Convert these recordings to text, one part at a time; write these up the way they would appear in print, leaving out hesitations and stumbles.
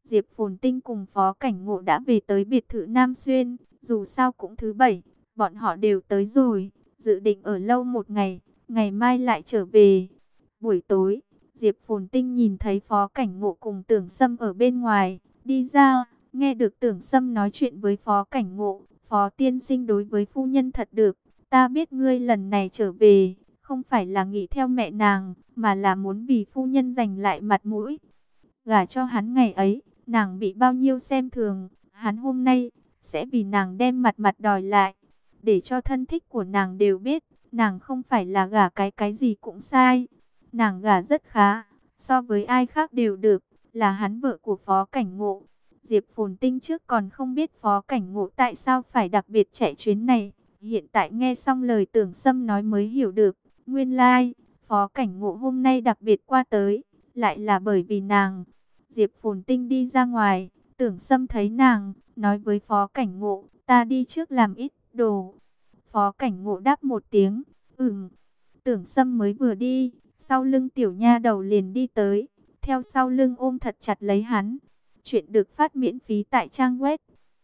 Diệp Phồn Tinh cùng Phó Cảnh Ngộ đã về tới biệt thự Nam Xuyên, dù sao cũng thứ bảy, bọn họ đều tới rồi, dự định ở lâu một ngày, ngày mai lại trở về. Buổi tối, Diệp Phồn Tinh nhìn thấy Phó Cảnh Ngộ cùng Tưởng Sâm ở bên ngoài, đi ra, nghe được Tưởng Sâm nói chuyện với Phó Cảnh Ngộ. Phó tiên sinh đối với phu nhân thật được, ta biết ngươi lần này trở về, không phải là nghĩ theo mẹ nàng, mà là muốn vì phu nhân giành lại mặt mũi. Gả cho hắn ngày ấy, nàng bị bao nhiêu xem thường, hắn hôm nay sẽ vì nàng đem mặt mặt đòi lại, để cho thân thích của nàng đều biết, nàng không phải là gả cái gì cũng sai. Nàng gả rất khá, so với ai khác đều được, là hắn vợ của Phó Cảnh Ngộ. Diệp Phồn Tinh trước còn không biết Phó Cảnh Ngộ tại sao phải đặc biệt chạy chuyến này, hiện tại nghe xong lời Tưởng Sâm nói mới hiểu được, nguyên lai Phó Cảnh Ngộ hôm nay đặc biệt qua tới, lại là bởi vì nàng. Diệp Phồn Tinh đi ra ngoài, Tưởng Sâm thấy nàng, nói với Phó Cảnh Ngộ, ta đi trước làm ít đồ. Phó Cảnh Ngộ đáp một tiếng, Tưởng Sâm mới vừa đi, sau lưng tiểu nha đầu liền đi tới, theo sau lưng ôm thật chặt lấy hắn. Chuyện được phát miễn phí tại trang web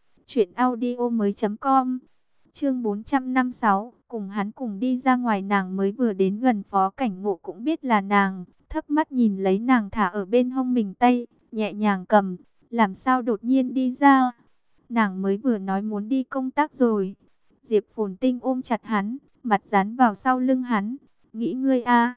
truyệnaudiomoi.com. Chương 456, cùng hắn cùng đi ra ngoài, nàng mới vừa đến gần Phó Cảnh Ngộ cũng biết là nàng, thấp mắt nhìn lấy nàng thả ở bên hông mình tay, nhẹ nhàng cầm, làm sao đột nhiên đi ra? Nàng mới vừa nói muốn đi công tác rồi. Diệp Phồn Tinh ôm chặt hắn, mặt dán vào sau lưng hắn, nghĩ ngươi a.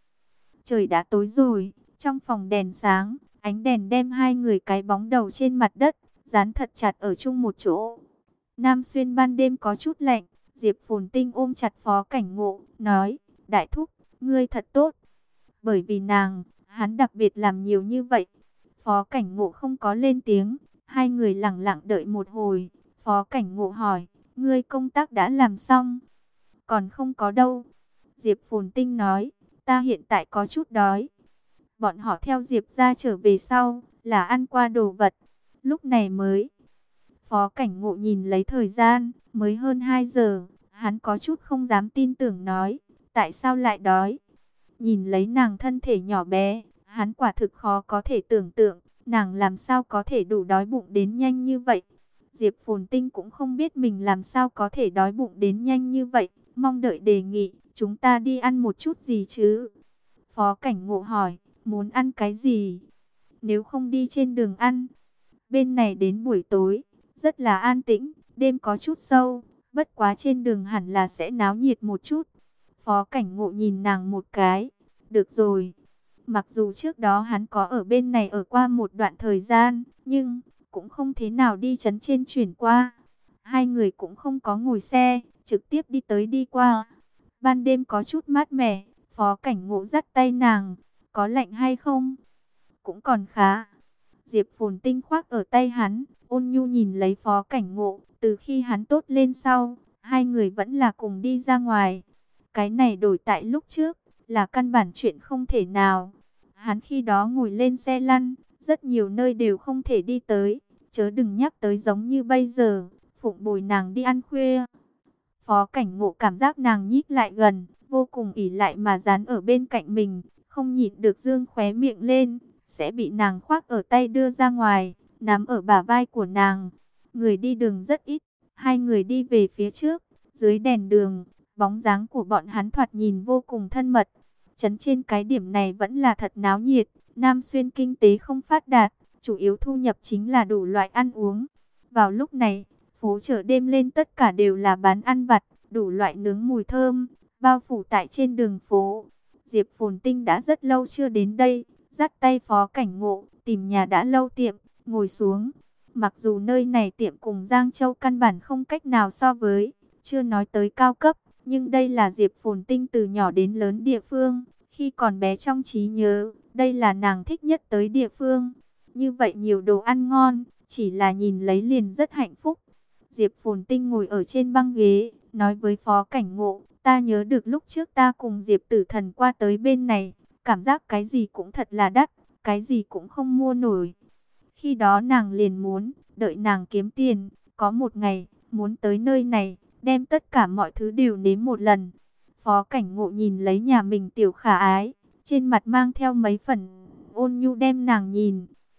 Trời đã tối rồi, trong phòng đèn sáng, ánh đèn đem hai người cái bóng đầu trên mặt đất, dán thật chặt ở chung một chỗ. Nam Xuyên ban đêm có chút lạnh, Diệp Phồn Tinh ôm chặt Phó Cảnh Ngộ, nói, đại thúc, ngươi thật tốt. Bởi vì nàng, hắn đặc biệt làm nhiều như vậy. Phó Cảnh Ngộ không có lên tiếng, hai người lặng lặng đợi một hồi. Phó Cảnh Ngộ hỏi, ngươi công tác đã làm xong? Còn không có đâu. Diệp Phồn Tinh nói, ta hiện tại có chút đói. Bọn họ theo Diệp ra trở về sau, là ăn qua đồ vật. Lúc này mới. Phó Cảnh Ngộ nhìn lấy thời gian, mới hơn 2 giờ. Hắn có chút không dám tin tưởng nói, tại sao lại đói? Nhìn lấy nàng thân thể nhỏ bé, hắn quả thực khó có thể tưởng tượng, nàng làm sao có thể đủ đói bụng đến nhanh như vậy. Diệp Phồn Tinh cũng không biết mình làm sao có thể đói bụng đến nhanh như vậy, mong đợi đề nghị, chúng ta đi ăn một chút gì chứ? Phó Cảnh Ngộ hỏi, muốn ăn cái gì? Nếu không đi trên đường ăn. Bên này đến buổi tối, rất là an tĩnh, đêm có chút sâu, bất quá trên đường hẳn là sẽ náo nhiệt một chút. Phó Cảnh Ngộ nhìn nàng một cái, được rồi. Mặc dù trước đó hắn có ở bên này ở qua một đoạn thời gian, nhưng cũng không thế nào đi trấn trên chuyển qua. Hai người cũng không có ngồi xe, trực tiếp đi tới đi qua. Ban đêm có chút mát mẻ, Phó Cảnh Ngộ dắt tay nàng, có lạnh hay không? Cũng còn khá. Diệp Phồn Tinh khoác ở tay hắn, ôn nhu nhìn lấy Phó Cảnh Ngộ, từ khi hắn tốt lên sau, hai người vẫn là cùng đi ra ngoài. Cái này đổi tại lúc trước, là căn bản chuyện không thể nào. Hắn khi đó ngồi lên xe lăn, rất nhiều nơi đều không thể đi tới, chớ đừng nhắc tới giống như bây giờ, phụng bồi nàng đi ăn khuya. Phó Cảnh Ngộ cảm giác nàng nhích lại gần, vô cùng ỷ lại mà dán ở bên cạnh mình, không nhịn được dương khóe miệng lên, sẽ bị nàng khoác ở tay đưa ra ngoài, nắm ở bả vai của nàng. Người đi đường rất ít, hai người đi về phía trước, dưới đèn đường, bóng dáng của bọn hắn thoạt nhìn vô cùng thân mật. Trấn trên cái điểm này vẫn là thật náo nhiệt, Nam Xuyên kinh tế không phát đạt, chủ yếu thu nhập chính là đủ loại ăn uống. Vào lúc này, phố chợ đêm lên tất cả đều là bán ăn vặt, đủ loại nướng mùi thơm, bao phủ tại trên đường phố. Diệp Phồn Tinh đã rất lâu chưa đến đây, dắt tay Phó Cảnh Ngộ, tìm nhà đã lâu tiệm, ngồi xuống. Mặc dù nơi này tiệm cùng Giang Châu căn bản không cách nào so với, chưa nói tới cao cấp, nhưng đây là Diệp Phồn Tinh từ nhỏ đến lớn địa phương. Khi còn bé trong trí nhớ, đây là nàng thích nhất tới địa phương. Như vậy nhiều đồ ăn ngon, chỉ là nhìn lấy liền rất hạnh phúc. Diệp Phồn Tinh ngồi ở trên băng ghế, nói với Phó Cảnh Ngộ, ta nhớ được lúc trước ta cùng Diệp Tử Thần qua tới bên này, cảm giác cái gì cũng thật là đắt, cái gì cũng không mua nổi. Khi đó nàng liền muốn, đợi nàng kiếm tiền, có một ngày, muốn tới nơi này, đem tất cả mọi thứ đều nếm một lần. Phó Cảnh Ngộ nhìn lấy nhà mình tiểu khả ái, trên mặt mang theo mấy phần ôn nhu đem nàng nhìn.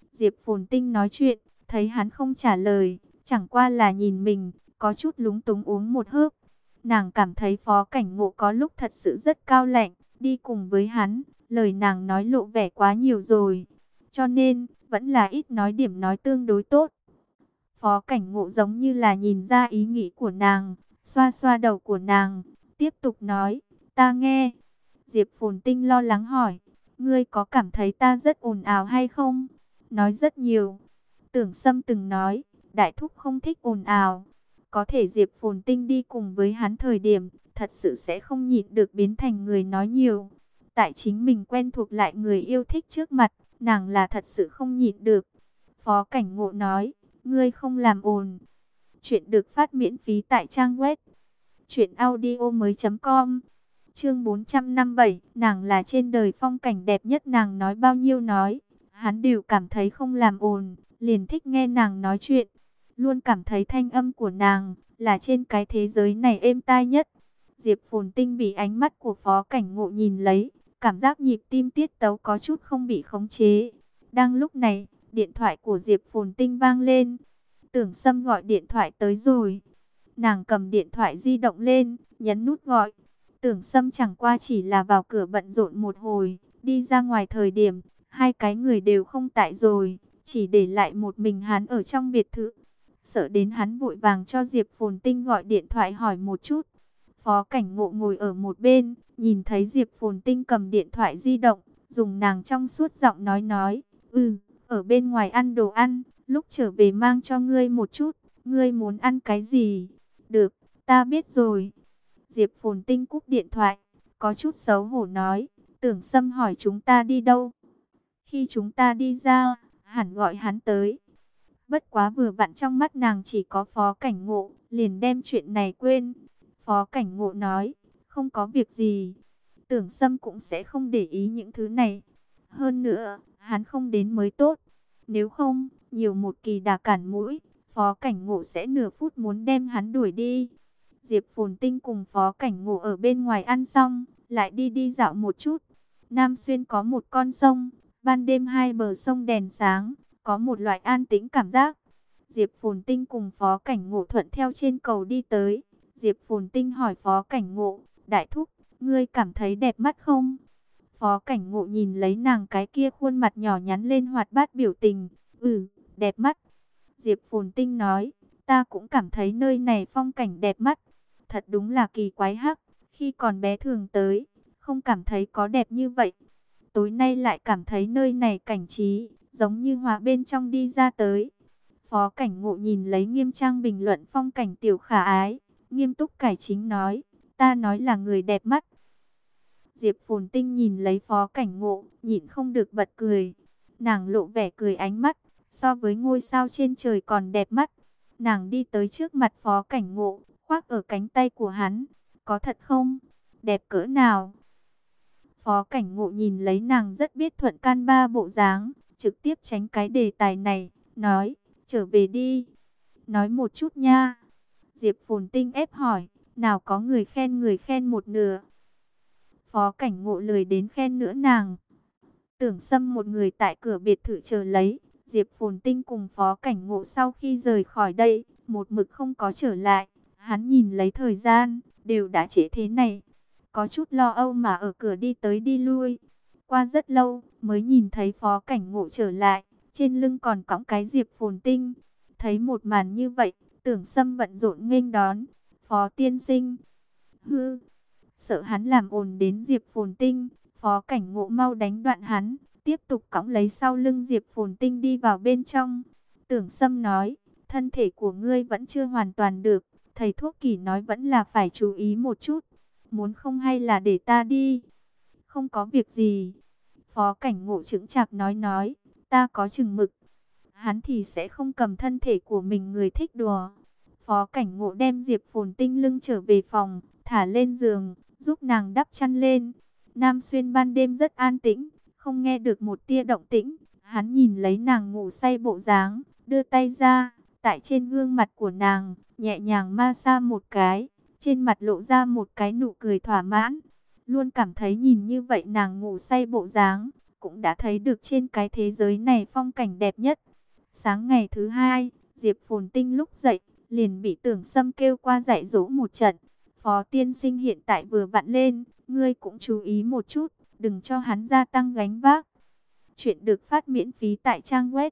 Diệp Phồn Tinh nói chuyện, thấy hắn không trả lời, chẳng qua là nhìn mình, có chút lúng túng uống một hớp. Nàng cảm thấy Phó Cảnh Ngộ có lúc thật sự rất cao lạnh, đi cùng với hắn, lời nàng nói lộ vẻ quá nhiều rồi. Cho nên, vẫn là ít nói điểm nói tương đối tốt. Phó Cảnh Ngộ giống như là nhìn ra ý nghĩ của nàng, xoa xoa đầu của nàng, tiếp tục nói, ta nghe. Diệp Phồn Tinh lo lắng hỏi, ngươi có cảm thấy ta rất ồn ào hay không? Nói rất nhiều. Tưởng Sâm từng nói, đại thúc không thích ồn ào. Có thể Diệp Phồn Tinh đi cùng với hắn thời điểm, thật sự sẽ không nhịn được biến thành người nói nhiều. Tại chính mình quen thuộc lại người yêu thích trước mặt, nàng là thật sự không nhịn được. Phó Cảnh Ngộ nói, ngươi không làm ồn. Chuyện được phát miễn phí tại trang web truyệnaudiomoi.com. Chương 457, nàng là trên đời phong cảnh đẹp nhất, nàng nói bao nhiêu nói, hắn đều cảm thấy không làm ồn, liền thích nghe nàng nói chuyện, luôn cảm thấy thanh âm của nàng là trên cái thế giới này êm tai nhất. Diệp Phồn Tinh bị ánh mắt của Phó Cảnh Ngộ nhìn lấy, cảm giác nhịp tim tiết tấu có chút không bị khống chế. Đang lúc này, điện thoại của Diệp Phồn Tinh vang lên. Tưởng Sâm gọi điện thoại tới rồi. Nàng cầm điện thoại di động lên, nhấn nút gọi. Tưởng Sâm chẳng qua chỉ là vào cửa bận rộn một hồi, đi ra ngoài thời điểm, hai cái người đều không tại rồi, chỉ để lại một mình hắn ở trong biệt thự. Sợ đến hắn vội vàng cho Diệp Phồn Tinh gọi điện thoại hỏi một chút. Phó Cảnh Ngộ ngồi ở một bên, nhìn thấy Diệp Phồn Tinh cầm điện thoại di động, dùng nàng trong suốt giọng nói, ở bên ngoài ăn đồ ăn, lúc trở về mang cho ngươi một chút, ngươi muốn ăn cái gì? Được, ta biết rồi. Diệp Phồn Tinh cúp điện thoại, có chút xấu hổ nói, Tưởng Sâm hỏi chúng ta đi đâu? Khi chúng ta đi ra, hẳn gọi hắn tới. Bất quá vừa vặn trong mắt nàng chỉ có Phó Cảnh Ngộ, liền đem chuyện này quên. Phó Cảnh Ngộ nói, không có việc gì. Tưởng Sâm cũng sẽ không để ý những thứ này. Hơn nữa, hắn không đến mới tốt. Nếu không, nhiều một kỳ đà cản mũi, Phó Cảnh Ngộ sẽ nửa phút muốn đem hắn đuổi đi. Diệp Phồn Tinh cùng Phó Cảnh Ngộ ở bên ngoài ăn xong, lại đi dạo một chút. Nam Xuyên có một con sông, ban đêm hai bờ sông đèn sáng, có một loại an tĩnh cảm giác. Diệp Phồn Tinh cùng Phó Cảnh Ngộ thuận theo trên cầu đi tới. Diệp Phồn Tinh hỏi Phó Cảnh Ngộ, đại thúc, ngươi cảm thấy đẹp mắt không? Phó Cảnh Ngộ nhìn lấy nàng cái kia khuôn mặt nhỏ nhắn lên hoạt bát biểu tình, đẹp mắt. Diệp Phồn Tinh nói, ta cũng cảm thấy nơi này phong cảnh đẹp mắt. Thật đúng là kỳ quái hắc, khi còn bé thường tới, không cảm thấy có đẹp như vậy. Tối nay lại cảm thấy nơi này cảnh trí, giống như hòa bên trong đi ra tới. Phó Cảnh Ngộ nhìn lấy nghiêm trang bình luận phong cảnh tiểu khả ái, nghiêm túc cải chính nói, ta nói là người đẹp mắt. Diệp Phồn Tinh nhìn lấy Phó Cảnh Ngộ, nhịn không được bật cười. Nàng lộ vẻ cười ánh mắt, so với ngôi sao trên trời còn đẹp mắt. Nàng đi tới trước mặt Phó Cảnh Ngộ, khoác ở cánh tay của hắn. Có thật không? Đẹp cỡ nào? Phó Cảnh Ngộ nhìn lấy nàng rất biết thuận can ba bộ dáng, trực tiếp tránh cái đề tài này, nói, trở về đi. Nói một chút nha. Diệp Phồn Tinh ép hỏi, nào có người khen một nửa. Phó Cảnh Ngộ lười đến khen nữa nàng. Tưởng Sâm một người tại cửa biệt thự chờ lấy. Diệp Phồn Tinh cùng Phó Cảnh Ngộ sau khi rời khỏi đây, một mực không có trở lại. Hắn nhìn lấy thời gian, đều đã trễ thế này. Có chút lo âu mà ở cửa đi tới đi lui. Qua rất lâu, mới nhìn thấy Phó Cảnh Ngộ trở lại. Trên lưng còn cõng cái Diệp Phồn Tinh. Thấy một màn như vậy, Tưởng Sâm bận rộn nghênh đón. Phó tiên sinh. Sợ hắn làm ồn đến Diệp Phồn Tinh. Phó Cảnh Ngộ mau đánh đoạn hắn, tiếp tục cõng lấy sau lưng Diệp Phồn Tinh đi vào bên trong. Tưởng Sâm nói, thân thể của ngươi vẫn chưa hoàn toàn được, thầy thuốc Kỳ nói vẫn là phải chú ý một chút. Muốn không hay là để ta đi? Không có việc gì. Phó Cảnh Ngộ chững chạc nói, ta có chừng mực. Hắn thì sẽ không cầm thân thể của mình người thích đùa. Phó Cảnh Ngộ đem Diệp Phồn Tinh lưng trở về phòng, thả lên giường, giúp nàng đắp chăn lên. Nam Xuyên ban đêm rất an tĩnh, không nghe được một tia động tĩnh. Hắn nhìn lấy nàng ngủ say bộ dáng, đưa tay ra, tại trên gương mặt của nàng, nhẹ nhàng ma xa một cái, trên mặt lộ ra một cái nụ cười thỏa mãn. Luôn cảm thấy nhìn như vậy nàng ngủ say bộ dáng, cũng đã thấy được trên cái thế giới này phong cảnh đẹp nhất. Sáng ngày thứ hai, Diệp Phồn Tinh lúc dậy, liền bị Tưởng Sâm kêu qua dạy dỗ một trận. Phó tiên sinh hiện tại vừa vặn lên, ngươi cũng chú ý một chút, đừng cho hắn gia tăng gánh vác. Chuyện được phát miễn phí tại trang web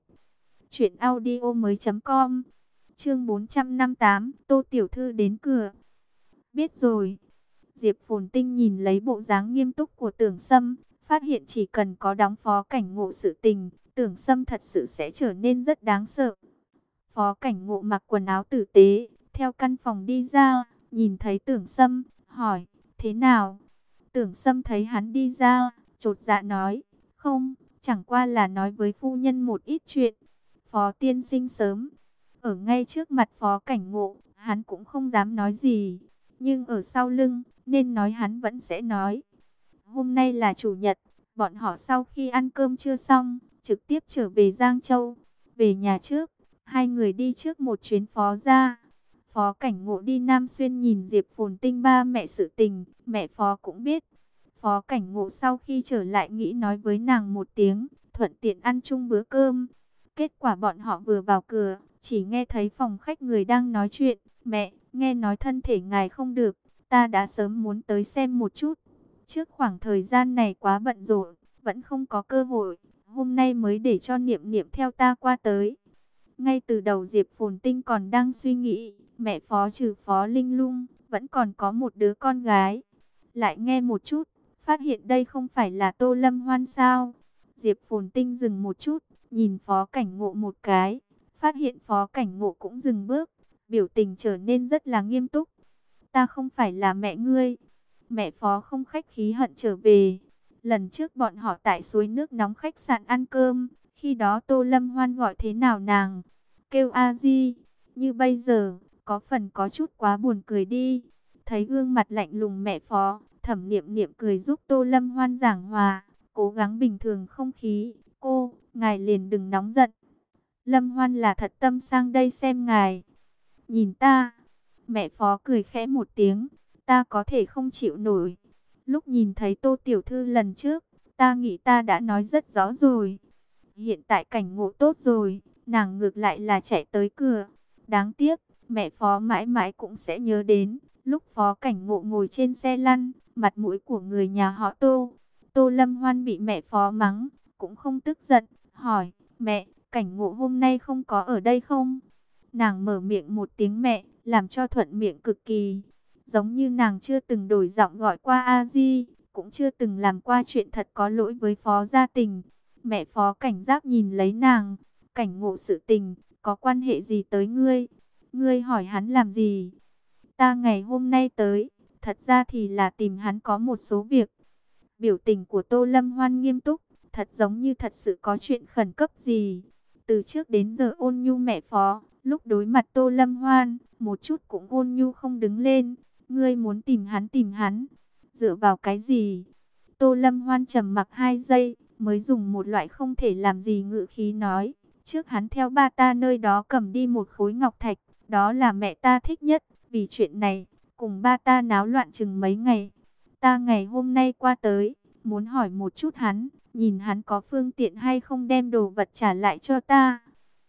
truyệnaudiomoi.com. Chương 458, Tô tiểu thư đến cửa. Biết rồi. Diệp Phồn Tinh nhìn lấy bộ dáng nghiêm túc của Tưởng Sâm, phát hiện chỉ cần có đóng Phó Cảnh Ngộ sự tình, Tưởng Sâm thật sự sẽ trở nên rất đáng sợ. Phó Cảnh Ngộ mặc quần áo tử tế, theo căn phòng đi ra, nhìn thấy Tưởng Sâm, hỏi, thế nào? Tưởng Sâm thấy hắn đi ra, chột dạ nói, không, chẳng qua là nói với phu nhân một ít chuyện. Phó tiên sinh sớm, ở ngay trước mặt Phó Cảnh Ngộ, hắn cũng không dám nói gì, nhưng ở sau lưng, nên nói hắn vẫn sẽ nói. Hôm nay là chủ nhật, bọn họ sau khi ăn cơm trưa xong, trực tiếp trở về Giang Châu. Về nhà trước, hai người đi trước một chuyến Phó gia. Phó Cảnh Ngộ đi Nam Xuyên nhìn Diệp Phồn Tinh ba mẹ sự tình, mẹ Phó cũng biết. Phó Cảnh Ngộ sau khi trở lại nghĩ nói với nàng một tiếng, thuận tiện ăn chung bữa cơm. Kết quả bọn họ vừa vào cửa, chỉ nghe thấy phòng khách người đang nói chuyện. Mẹ, nghe nói thân thể ngài không được, ta đã sớm muốn tới xem một chút. Trước khoảng thời gian này quá bận rộn, vẫn không có cơ hội, hôm nay mới để cho Niệm Niệm theo ta qua tới. Ngay từ đầu Diệp Phồn Tinh còn đang suy nghĩ, mẹ Phó trừ Phó Linh Lung, vẫn còn có một đứa con gái. Lại nghe một chút, phát hiện đây không phải là Tô Lâm Hoan sao. Diệp Phồn Tinh dừng một chút, nhìn Phó Cảnh Ngộ một cái, phát hiện Phó Cảnh Ngộ cũng dừng bước, biểu tình trở nên rất là nghiêm túc. Ta không phải là mẹ ngươi. Mẹ Phó không khách khí hận trở về. Lần trước bọn họ tại suối nước nóng khách sạn ăn cơm, khi đó Tô Lâm Hoan gọi thế nào nàng? Kêu a di. Như bây giờ, có phần có chút quá buồn cười đi. Thấy gương mặt lạnh lùng mẹ Phó, Thẩm Niệm Niệm cười giúp Tô Lâm Hoan giảng hòa, cố gắng bình thường không khí. Cô, ngài liền đừng nóng giận. Lâm Hoan là thật tâm sang đây xem ngài. Nhìn ta. Mẹ Phó cười khẽ một tiếng. Ta có thể không chịu nổi. Lúc nhìn thấy Tô tiểu thư lần trước, ta nghĩ ta đã nói rất rõ rồi. Hiện tại Cảnh Ngộ tốt rồi, nàng ngược lại là chạy tới cửa. Đáng tiếc, mẹ Phó mãi mãi cũng sẽ nhớ đến, lúc Phó Cảnh Ngộ ngồi trên xe lăn, mặt mũi của người nhà họ Tô. Tô Lâm Hoan bị mẹ Phó mắng, cũng không tức giận, hỏi, mẹ, Cảnh Ngộ hôm nay không có ở đây không? Nàng mở miệng một tiếng mẹ, làm cho thuận miệng cực kỳ. Giống như nàng chưa từng đổi giọng gọi qua a di, cũng chưa từng làm qua chuyện thật có lỗi với Phó gia tình. Mẹ Phó cảnh giác nhìn lấy nàng, Cảnh Ngộ sự tình, có quan hệ gì tới ngươi? Ngươi hỏi hắn làm gì? Ta ngày hôm nay tới, thật ra thì là tìm hắn có một số việc. Biểu tình của Tô Lâm Hoan nghiêm túc, thật giống như thật sự có chuyện khẩn cấp gì. Từ trước đến giờ ôn nhu mẹ Phó, lúc đối mặt Tô Lâm Hoan, một chút cũng ôn nhu không đứng lên. Ngươi muốn tìm hắn. Dựa vào cái gì? Tô Lâm Hoan trầm mặc 2 giây, mới dùng một loại không thể làm gì ngữ khí nói. Trước hắn theo ba ta nơi đó cầm đi một khối ngọc thạch, đó là mẹ ta thích nhất. Vì chuyện này, cùng ba ta náo loạn chừng mấy ngày. Ta ngày hôm nay qua tới, muốn hỏi một chút hắn, nhìn hắn có phương tiện hay không đem đồ vật trả lại cho ta.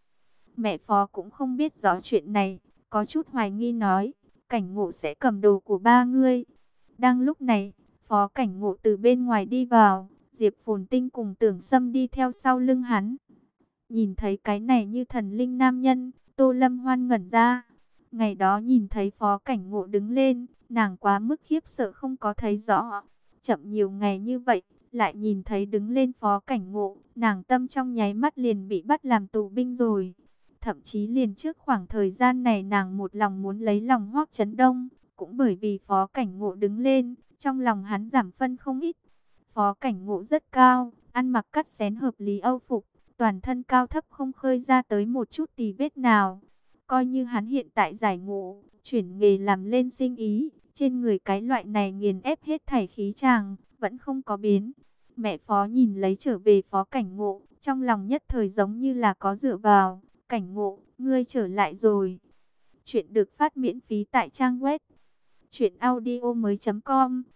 Mẹ Phó cũng không biết rõ chuyện này, có chút hoài nghi nói, Cảnh Ngộ sẽ cầm đồ của ba ngươi. Đang lúc này, Phó Cảnh Ngộ từ bên ngoài đi vào, Diệp Phồn Tinh cùng Tưởng Sâm đi theo sau lưng hắn. Nhìn thấy cái này như thần linh nam nhân, Tô Lâm Hoan ngẩn ra. Ngày đó nhìn thấy Phó Cảnh Ngộ đứng lên, nàng quá mức khiếp sợ không có thấy rõ. Chậm nhiều ngày như vậy, lại nhìn thấy đứng lên Phó Cảnh Ngộ, nàng tâm trong nháy mắt liền bị bắt làm tù binh rồi. Thậm chí liền trước khoảng thời gian này nàng một lòng muốn lấy lòng Hoắc Chấn Đông, cũng bởi vì Phó Cảnh Ngộ đứng lên, trong lòng hắn giảm phân không ít. Phó Cảnh Ngộ rất cao, ăn mặc cắt xén hợp lý âu phục, toàn thân cao thấp không khơi ra tới một chút tì vết nào. Coi như hắn hiện tại giải ngũ, chuyển nghề làm lên sinh ý, trên người cái loại này nghiền ép hết thảy khí chàng, vẫn không có biến. Mẹ Phó nhìn lấy trở về Phó Cảnh Ngộ, trong lòng nhất thời giống như là có dựa vào. Cảnh Ngộ, ngươi trở lại rồi. Chuyện được phát miễn phí tại trang web truyệnaudiomoi.com.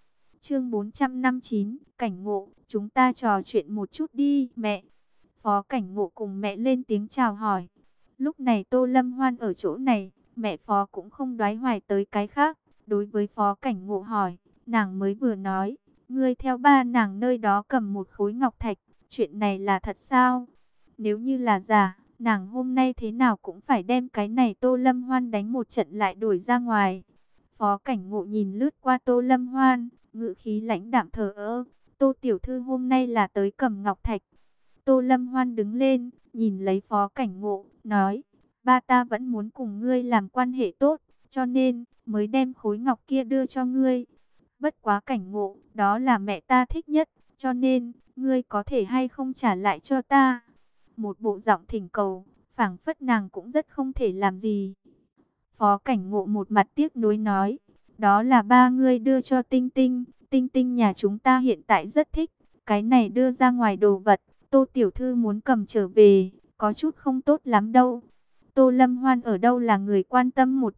Chương 459, Cảnh Ngộ, chúng ta trò chuyện một chút đi, mẹ. Phó Cảnh Ngộ cùng mẹ lên tiếng chào hỏi. Lúc này Tô Lâm Hoan ở chỗ này, mẹ Phó cũng không đoái hoài tới cái khác. Đối với Phó Cảnh Ngộ hỏi, nàng mới vừa nói, ngươi theo ba nàng nơi đó cầm một khối ngọc thạch, chuyện này là thật sao? Nếu như là giả, nàng hôm nay thế nào cũng phải đem cái này Tô Lâm Hoan đánh một trận lại đuổi ra ngoài. Phó Cảnh Ngộ nhìn lướt qua Tô Lâm Hoan, ngữ khí lãnh đạm thờ ơ. Tô tiểu thư hôm nay là tới cầm ngọc thạch. Tô Lâm Hoan đứng lên, nhìn lấy Phó Cảnh Ngộ, nói, ba ta vẫn muốn cùng ngươi làm quan hệ tốt, cho nên mới đem khối ngọc kia đưa cho ngươi. Bất quá Cảnh Ngộ, đó là mẹ ta thích nhất, cho nên ngươi có thể hay không trả lại cho ta. Một bộ giọng thỉnh cầu, phảng phất nàng cũng rất không thể làm gì. Phó Cảnh Ngộ một mặt tiếc nuối nói, đó là ba ngươi đưa cho Tinh Tinh, Tinh Tinh nhà chúng ta hiện tại rất thích, cái này đưa ra ngoài đồ vật, Tô tiểu thư muốn cầm trở về, có chút không tốt lắm đâu. Tô Lâm Hoan ở đâu là người quan tâm một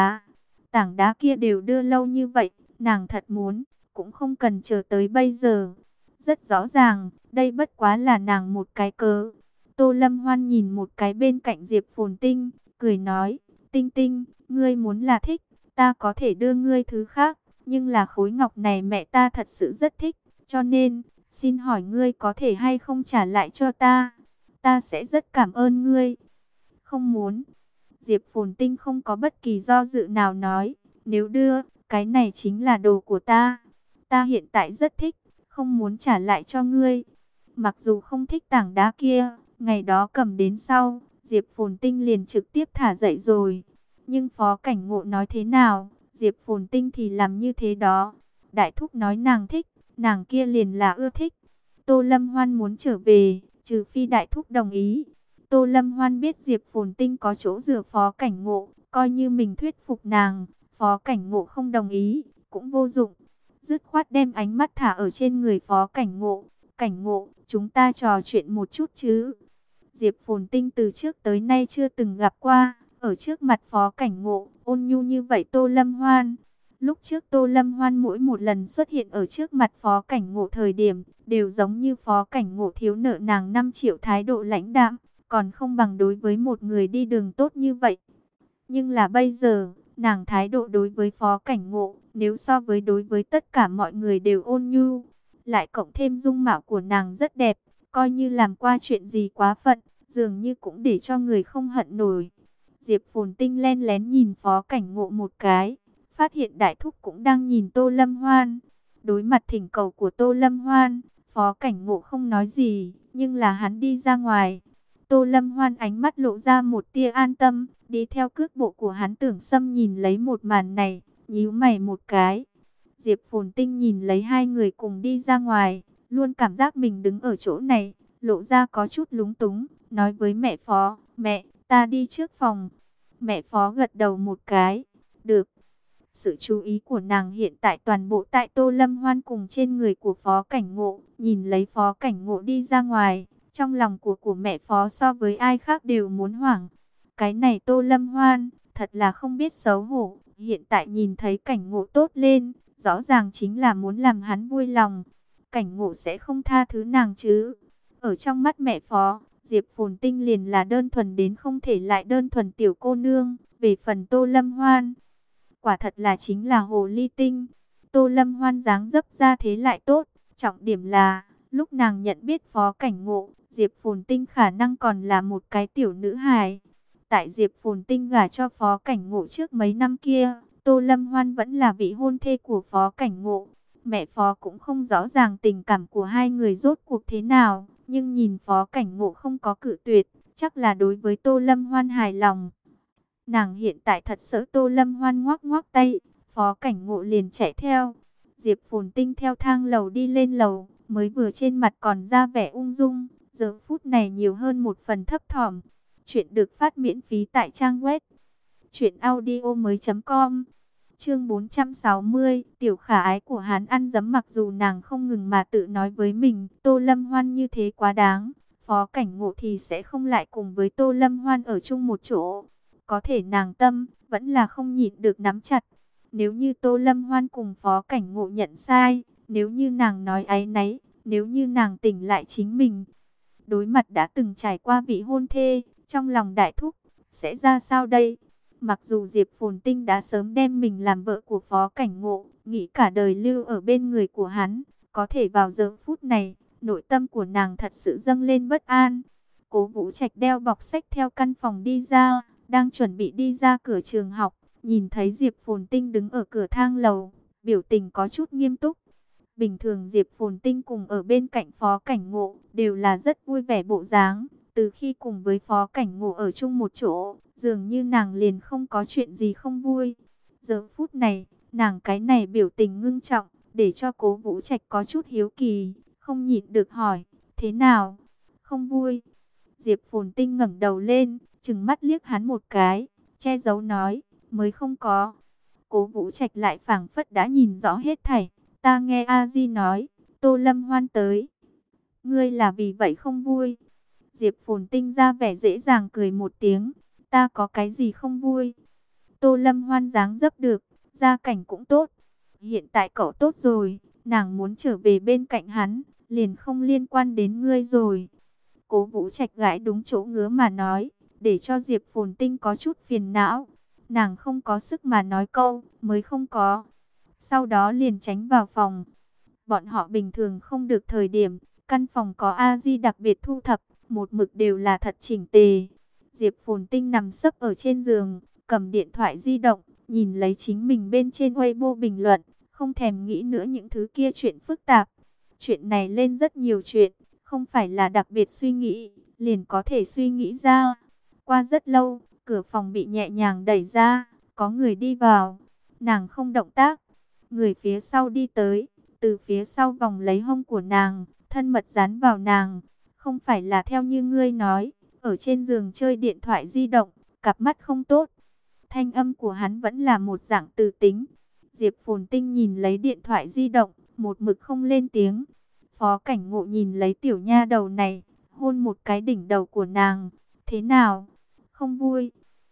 tảng đá kia đều đưa lâu như vậy, nàng thật muốn, cũng không cần chờ tới bây giờ. Rất rõ ràng, đây bất quá là nàng một cái cớ. Tô Lâm Hoan nhìn một cái bên cạnh Diệp Phồn Tinh, cười nói, Tinh Tinh, ngươi muốn là thích, ta có thể đưa ngươi thứ khác, nhưng là khối ngọc này mẹ ta thật sự rất thích, cho nên, xin hỏi ngươi có thể hay không trả lại cho ta, ta sẽ rất cảm ơn ngươi. Không muốn. Diệp Phồn Tinh không có bất kỳ do dự nào nói, nếu đưa, cái này chính là đồ của ta, ta hiện tại rất thích, không muốn trả lại cho ngươi. Mặc dù không thích tảng đá kia, ngày đó cầm đến sau, Diệp Phồn Tinh liền trực tiếp thả dậy rồi. Nhưng Phó Cảnh Ngộ nói thế nào, Diệp Phồn Tinh thì làm như thế đó. Đại thúc nói nàng thích, nàng kia liền là ưa thích. Tô Lâm Hoan muốn trở về, trừ phi đại thúc đồng ý. Tô Lâm Hoan biết Diệp Phồn Tinh có chỗ dựa Phó Cảnh Ngộ, coi như mình thuyết phục nàng, Phó Cảnh Ngộ không đồng ý, cũng vô dụng. Dứt khoát đem ánh mắt thả ở trên người Phó Cảnh Ngộ. Cảnh Ngộ, chúng ta trò chuyện một chút chứ. Diệp Phồn Tinh từ trước tới nay chưa từng gặp qua, ở trước mặt Phó Cảnh Ngộ, ôn nhu như vậy Tô Lâm Hoan. Lúc trước Tô Lâm Hoan mỗi một lần xuất hiện ở trước mặt Phó Cảnh Ngộ thời điểm, đều giống như Phó Cảnh Ngộ thiếu nợ nàng 5 triệu thái độ lãnh đạm, còn không bằng đối với một người đi đường tốt như vậy. Nhưng là bây giờ, nàng thái độ đối với Phó Cảnh Ngộ, nếu so với đối với tất cả mọi người đều ôn nhu, lại cộng thêm dung mạo của nàng rất đẹp, coi như làm qua chuyện gì quá phận, dường như cũng để cho người không hận nổi. Diệp Phồn Tinh len lén nhìn Phó Cảnh Ngộ một cái, phát hiện đại thúc cũng đang nhìn Tô Lâm Hoan. Đối mặt thỉnh cầu của Tô Lâm Hoan, Phó Cảnh Ngộ không nói gì, nhưng là hắn đi ra ngoài. Tô Lâm Hoan ánh mắt lộ ra một tia an tâm, đi theo cước bộ của hắn. Tưởng Sâm nhìn lấy một màn này, nhíu mày một cái. Diệp Phồn Tinh nhìn lấy hai người cùng đi ra ngoài, luôn cảm giác mình đứng ở chỗ này, lộ ra có chút lúng túng, nói với mẹ Phó, mẹ, ta đi trước phòng. Mẹ Phó gật đầu một cái, được. Sự chú ý của nàng hiện tại toàn bộ tại Tô Lâm Hoan cùng trên người của Phó Cảnh Ngộ, nhìn lấy Phó Cảnh Ngộ đi ra ngoài, trong lòng của mẹ Phó so với ai khác đều muốn hoảng. Cái này Tô Lâm Hoan, thật là không biết xấu hổ, hiện tại nhìn thấy Cảnh Ngộ tốt lên, rõ ràng chính là muốn làm hắn vui lòng. Cảnh Ngộ sẽ không tha thứ nàng chứ. Ở trong mắt mẹ Phó, Diệp Phồn Tinh liền là đơn thuần đến không thể lại đơn thuần tiểu cô nương. Về phần Tô Lâm Hoan, quả thật là chính là hồ ly tinh. Tô Lâm Hoan dáng dấp ra thế lại tốt, trọng điểm là lúc nàng nhận biết Phó Cảnh Ngộ, Diệp Phồn Tinh khả năng còn là một cái tiểu nữ hài. Tại Diệp Phồn Tinh gả cho Phó Cảnh Ngộ trước mấy năm kia, Tô Lâm Hoan vẫn là vị hôn thê của Phó Cảnh Ngộ. Mẹ Phó cũng không rõ ràng tình cảm của hai người rốt cuộc thế nào, nhưng nhìn Phó Cảnh Ngộ không có cự tuyệt, chắc là đối với Tô Lâm Hoan hài lòng. Nàng hiện tại thật sợ Tô Lâm Hoan ngoắc ngoắc tay, Phó Cảnh Ngộ liền chạy theo. Diệp Phồn Tinh theo thang lầu đi lên lầu, mới vừa trên mặt còn ra vẻ ung dung, giờ phút này nhiều hơn một phần thấp thỏm. Chuyện được phát miễn phí tại trang web truyệnaudiomoi.com. Chương 460, tiểu khả ái của hắn ăn dấm. Mặc dù nàng không ngừng mà tự nói với mình, Tô Lâm Hoan như thế quá đáng, Phó Cảnh Ngộ thì sẽ không lại cùng với Tô Lâm Hoan ở chung một chỗ. Có thể nàng tâm vẫn là không nhịn được nắm chặt. Nếu như Tô Lâm Hoan cùng Phó Cảnh Ngộ nhận sai, Nếu như nàng nói áy náy, nếu như nàng tỉnh lại chính mình, đối mặt đã từng trải qua vị hôn thê, trong lòng đại thúc, sẽ ra sao đây? Mặc dù Diệp Phồn Tinh đã sớm đem mình làm vợ của Phó Cảnh Ngộ, nghĩ cả đời lưu ở bên người của hắn, có thể vào giờ phút này, nội tâm của nàng thật sự dâng lên bất an. Cố Vũ Trạch đeo bọc sách theo căn phòng đi ra, đang chuẩn bị đi ra cửa trường học, nhìn thấy Diệp Phồn Tinh đứng ở cửa thang lầu, biểu tình có chút nghiêm túc. Bình thường Diệp Phồn Tinh cùng ở bên cạnh Phó Cảnh Ngộ đều là rất vui vẻ bộ dáng. Từ khi cùng với Phó Cảnh Ngộ ở chung một chỗ, dường như nàng liền không có chuyện gì không vui. Giờ phút này, nàng cái này biểu tình ngưng trọng, để cho Cố Vũ Trạch có chút hiếu kỳ, không nhịn được hỏi, thế nào? Không vui. Diệp Phồn Tinh ngẩng đầu lên, trừng mắt liếc hắn một cái, che giấu nói, mới không có. Cố Vũ Trạch lại phảng phất đã nhìn rõ hết thảy. Ta nghe A Di nói, Tô Lâm Hoan tới. Ngươi là vì vậy không vui. Diệp Phồn Tinh ra vẻ dễ dàng cười một tiếng. Ta có cái gì không vui? Tô Lâm Hoan dáng dấp được, gia cảnh cũng tốt. Hiện tại cậu tốt rồi, nàng muốn trở về bên cạnh hắn, liền không liên quan đến ngươi rồi. Cố Vũ Trạch gãi đúng chỗ ngứa mà nói, để cho Diệp Phồn Tinh có chút phiền não. Nàng không có sức mà nói câu, mới không có. Sau đó liền tránh vào phòng. Bọn họ bình thường không được thời điểm, căn phòng có A-di đặc biệt thu thập, một mực đều là thật chỉnh tề. Diệp Phồn Tinh nằm sấp ở trên giường, cầm điện thoại di động, nhìn lấy chính mình bên trên Weibo bình luận, không thèm nghĩ nữa những thứ kia chuyện phức tạp. Chuyện này lên rất nhiều chuyện, không phải là đặc biệt suy nghĩ, liền có thể suy nghĩ ra. Qua rất lâu, cửa phòng bị nhẹ nhàng đẩy ra, có người đi vào, nàng không động tác. Người phía sau đi tới, từ phía sau vòng lấy hông của nàng, thân mật dán vào nàng. Không phải là theo như ngươi nói, ở trên giường chơi điện thoại di động, cặp mắt không tốt. Thanh âm của hắn vẫn là một dạng từ tính. Diệp Phồn Tinh nhìn lấy điện thoại di động, một mực không lên tiếng. Phó Cảnh Ngộ nhìn lấy tiểu nha đầu này, hôn một cái đỉnh đầu của nàng. Thế nào? Không vui.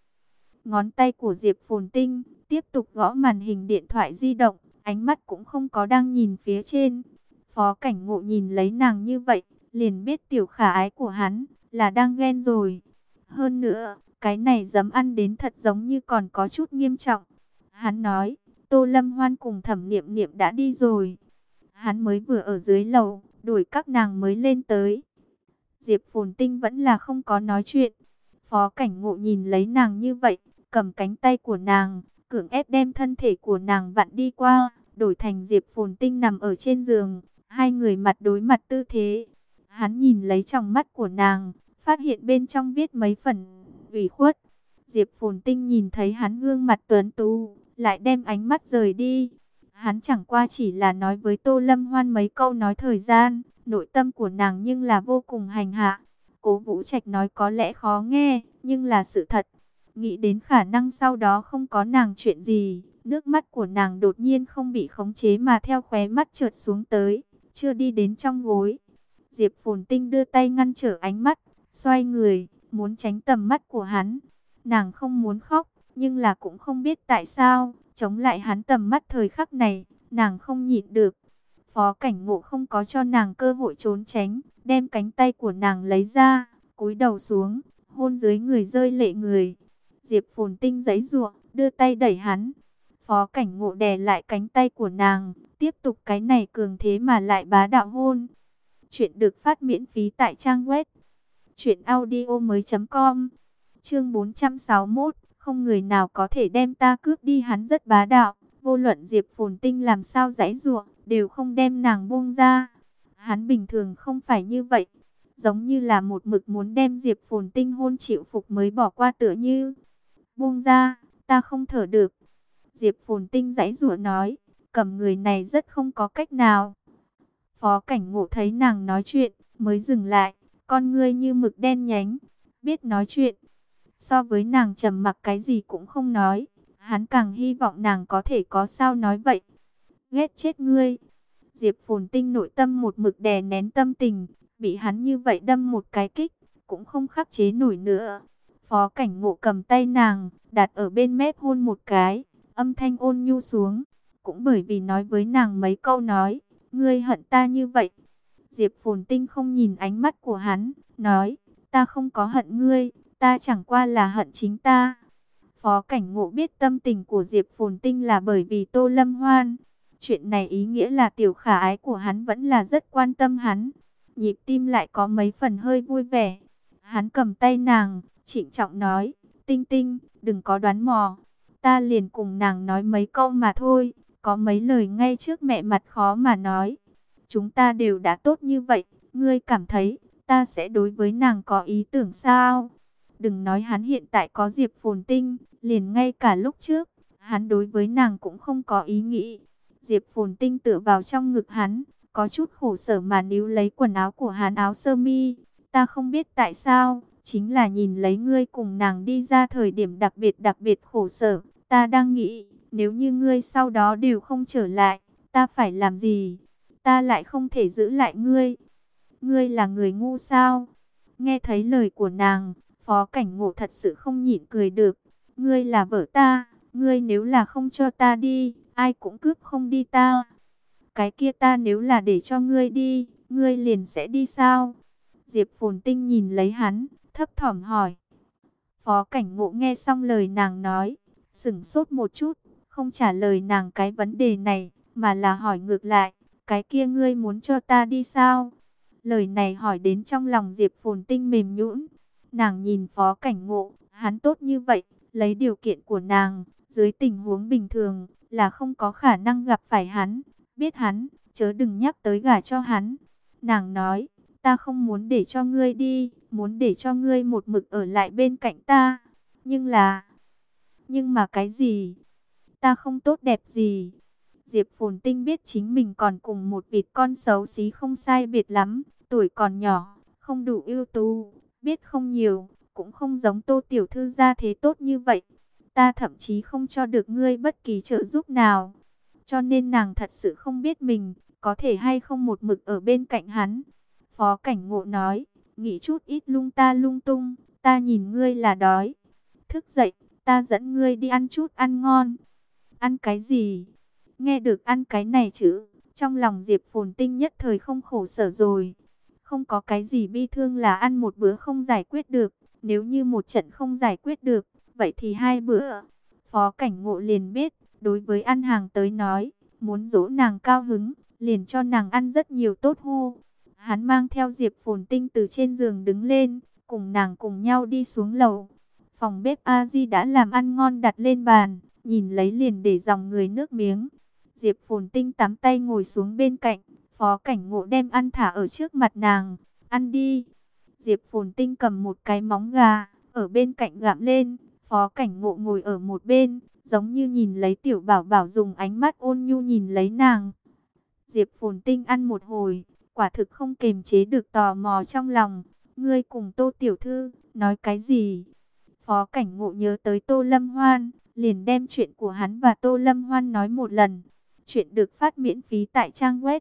Ngón tay của Diệp Phồn Tinh tiếp tục gõ màn hình điện thoại di động, ánh mắt cũng không có đang nhìn phía trên. Phó Cảnh Ngộ nhìn lấy nàng như vậy, liền biết tiểu khả ái của hắn là đang ghen rồi. Hơn nữa, cái này dám ăn đến thật giống như còn có chút nghiêm trọng. Hắn nói, Tô Lâm Hoan cùng Thẩm Niệm Niệm đã đi rồi. Hắn mới vừa ở dưới lầu, đuổi các nàng mới lên tới. Diệp Phồn Tinh vẫn là không có nói chuyện. Phó Cảnh Ngộ nhìn lấy nàng như vậy, cầm cánh tay của nàng, cưỡng ép đem thân thể của nàng vặn đi qua, đổi thành Diệp Phồn Tinh nằm ở trên giường, hai người mặt đối mặt tư thế. Hắn nhìn lấy trong mắt của nàng, phát hiện bên trong viết mấy phần ủy khuất. Diệp Phồn Tinh nhìn thấy hắn gương mặt tuấn tú, lại đem ánh mắt rời đi. Hắn chẳng qua chỉ là nói với Tô Lâm Hoan mấy câu nói thời gian, nội tâm của nàng nhưng là vô cùng hành hạ. Cố Vũ Trạch nói có lẽ khó nghe, nhưng là sự thật. Nghĩ đến khả năng sau đó không có nàng chuyện gì, nước mắt của nàng đột nhiên không bị khống chế mà theo khóe mắt trượt xuống tới, chưa đi đến trong gối. Diệp Phồn Tinh đưa tay ngăn trở ánh mắt, xoay người, muốn tránh tầm mắt của hắn. Nàng không muốn khóc, nhưng là cũng không biết tại sao, chống lại hắn tầm mắt thời khắc này, nàng không nhịn được. Phó Cảnh Ngộ không có cho nàng cơ hội trốn tránh, đem cánh tay của nàng lấy ra, cúi đầu xuống, hôn dưới người rơi lệ người. Diệp Phồn Tinh giãy giụa, đưa tay đẩy hắn. Phó Cảnh Ngộ đè lại cánh tay của nàng, tiếp tục cái này cường thế mà lại bá đạo hôn. Chuyện được phát miễn phí tại trang web truyệnaudiomoi.com. Chương 461, không người nào có thể đem ta cướp đi, hắn rất bá đạo, vô luận Diệp Phồn Tinh làm sao giãy giụa, đều không đem nàng buông ra. Hắn bình thường không phải như vậy, giống như là một mực muốn đem Diệp Phồn Tinh hôn chịu phục mới bỏ qua tựa như. Buông ra, ta không thở được. Diệp Phồn Tinh giãy giụa nói, cầm người này rất không có cách nào. Phó Cảnh Ngộ thấy nàng nói chuyện, mới dừng lại, con ngươi như mực đen nhánh, biết nói chuyện. So với nàng trầm mặc cái gì cũng không nói, hắn càng hy vọng nàng có thể có sao nói vậy. Ghét chết ngươi. Diệp Phồn Tinh nội tâm một mực đè nén tâm tình, bị hắn như vậy đâm một cái kích, cũng không khắc chế nổi nữa. Phó Cảnh Ngộ cầm tay nàng, đặt ở bên mép hôn một cái, âm thanh ôn nhu xuống. Cũng bởi vì nói với nàng mấy câu nói, Ngươi hận ta như vậy. Diệp Phồn Tinh không nhìn ánh mắt của hắn, nói, ta không có hận ngươi, ta chẳng qua là hận chính ta. Phó Cảnh Ngộ biết tâm tình của Diệp Phồn Tinh là bởi vì Tô Lâm Hoan. Chuyện này ý nghĩa là tiểu khả ái của hắn vẫn là rất quan tâm hắn. Nhịp tim lại có mấy phần hơi vui vẻ. Hắn cầm tay nàng, trịnh trọng nói, Tinh Tinh, đừng có đoán mò. Ta liền cùng nàng nói mấy câu mà thôi, có mấy lời ngay trước mẹ mặt khó mà nói. Chúng ta đều đã tốt như vậy, ngươi cảm thấy ta sẽ đối với nàng có ý tưởng sao? Đừng nói hắn hiện tại có Diệp Phồn Tinh, liền ngay cả lúc trước, hắn đối với nàng cũng không có ý nghĩ. Diệp Phồn Tinh tựa vào trong ngực hắn, có chút khổ sở mà níu lấy quần áo của hắn áo sơ mi. Ta không biết tại sao, chính là nhìn lấy ngươi cùng nàng đi ra thời điểm đặc biệt khổ sở. Ta đang nghĩ, nếu như ngươi sau đó đều không trở lại, ta phải làm gì? Ta lại không thể giữ lại ngươi. Ngươi là người ngu sao? Nghe thấy lời của nàng, Phó Cảnh Ngộ thật sự không nhịn cười được. Ngươi là vợ ta, ngươi nếu là không cho ta đi, ai cũng cướp không đi ta. Cái kia ta nếu là để cho ngươi đi, ngươi liền sẽ đi sao? Diệp Phồn Tinh nhìn lấy hắn, thấp thỏm hỏi. Phó Cảnh Ngộ nghe xong lời nàng nói, sững sốt một chút, không trả lời nàng cái vấn đề này, mà là hỏi ngược lại, cái kia ngươi muốn cho ta đi sao? Lời này hỏi đến trong lòng Diệp Phồn Tinh mềm nhũn. Nàng nhìn Phó Cảnh Ngộ, hắn tốt như vậy, lấy điều kiện của nàng, dưới tình huống bình thường, là không có khả năng gặp phải hắn. Biết hắn, chớ đừng nhắc tới gả cho hắn. Nàng nói, ta không muốn để cho ngươi đi, muốn để cho ngươi một mực ở lại bên cạnh ta. Nhưng mà cái gì? Ta không tốt đẹp gì? Diệp Phồn Tinh biết chính mình còn cùng một vịt con xấu xí không sai biệt lắm, tuổi còn nhỏ, không đủ ưu tú, biết không nhiều, cũng không giống Tô tiểu thư gia thế tốt như vậy. Ta thậm chí không cho được ngươi bất kỳ trợ giúp nào. Cho nên nàng thật sự không biết mình có thể hay không một mực ở bên cạnh hắn. Phó Cảnh Ngộ nói, nghĩ chút ít lung ta lung tung, ta nhìn ngươi là đói. Thức dậy, ta dẫn ngươi đi ăn chút ăn ngon. Ăn cái gì? Nghe được ăn cái này chứ, trong lòng Diệp Phồn Tinh nhất thời không khổ sở rồi. Không có cái gì bi thương là ăn một bữa không giải quyết được, nếu như một trận không giải quyết được, vậy thì hai bữa. Phó Cảnh Ngộ liền biết, đối với ăn hàng tới nói, muốn dỗ nàng cao hứng, liền cho nàng ăn rất nhiều tốt hô. Hắn mang theo Diệp Phồn Tinh từ trên giường đứng lên, cùng nàng cùng nhau đi xuống lầu. Phòng bếp A Di đã làm ăn ngon đặt lên bàn, nhìn lấy liền để dòng người nước miếng. Diệp Phồn Tinh tắm tay ngồi xuống bên cạnh, Phó Cảnh Ngộ đem ăn thả ở trước mặt nàng, ăn đi. Diệp Phồn Tinh cầm một cái móng gà, ở bên cạnh gặm lên, Phó Cảnh Ngộ ngồi ở một bên, giống như nhìn lấy tiểu bảo bảo dùng ánh mắt ôn nhu nhìn lấy nàng. Diệp Phồn Tinh ăn một hồi, quả thực không kềm chế được tò mò trong lòng. Ngươi cùng Tô tiểu thư, nói cái gì? Phó Cảnh Ngộ nhớ tới Tô Lâm Hoan, liền đem chuyện của hắn và Tô Lâm Hoan nói một lần. Chuyện được phát miễn phí tại trang web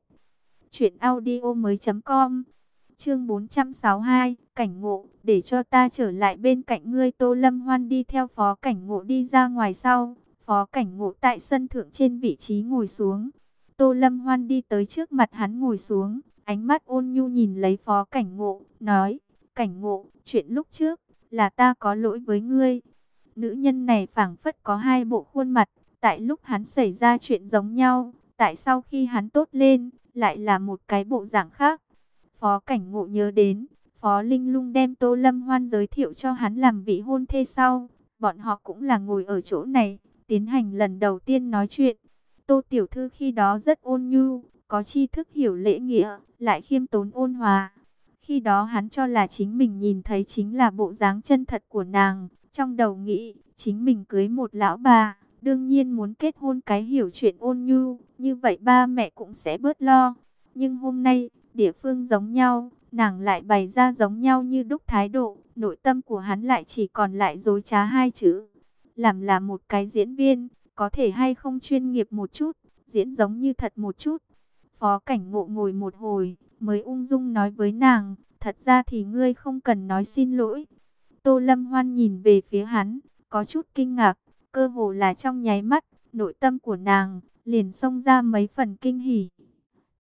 truyệnaudiomoi.com. Chương 462, Cảnh Ngộ, để cho ta trở lại bên cạnh ngươi. Tô Lâm Hoan đi theo Phó Cảnh Ngộ đi ra ngoài sau, Phó Cảnh Ngộ tại sân thượng trên vị trí ngồi xuống. Tô Lâm Hoan đi tới trước mặt hắn ngồi xuống, ánh mắt ôn nhu nhìn lấy Phó Cảnh Ngộ, nói, Cảnh Ngộ, chuyện lúc trước, là ta có lỗi với ngươi. Nữ nhân này phảng phất có hai bộ khuôn mặt, tại lúc hắn xảy ra chuyện giống nhau, tại sau khi hắn tốt lên, lại là một cái bộ dạng khác. Phó Cảnh Ngộ nhớ đến, Phó Linh Lung đem Tô Lâm Hoan giới thiệu cho hắn làm vị hôn thê sau, bọn họ cũng là ngồi ở chỗ này, tiến hành lần đầu tiên nói chuyện. Tô tiểu thư khi đó rất ôn nhu, có tri thức hiểu lễ nghĩa, lại khiêm tốn ôn hòa. Khi đó hắn cho là chính mình nhìn thấy chính là bộ dáng chân thật của nàng, trong đầu nghĩ chính mình cưới một lão bà, đương nhiên muốn kết hôn cái hiểu chuyện ôn nhu, như vậy ba mẹ cũng sẽ bớt lo. Nhưng hôm nay, địa phương giống nhau, nàng lại bày ra giống nhau như đúc thái độ, nội tâm của hắn lại chỉ còn lại dối trá hai chữ. Làm là một cái diễn viên, có thể hay không chuyên nghiệp một chút, diễn giống như thật một chút. Phó Cảnh Ngộ ngồi một hồi, mới ung dung nói với nàng, thật ra thì ngươi không cần nói xin lỗi. Tô Lâm Hoan nhìn về phía hắn, có chút kinh ngạc, cơ hồ là trong nháy mắt, nội tâm của nàng liền xông ra mấy phần kinh hỉ.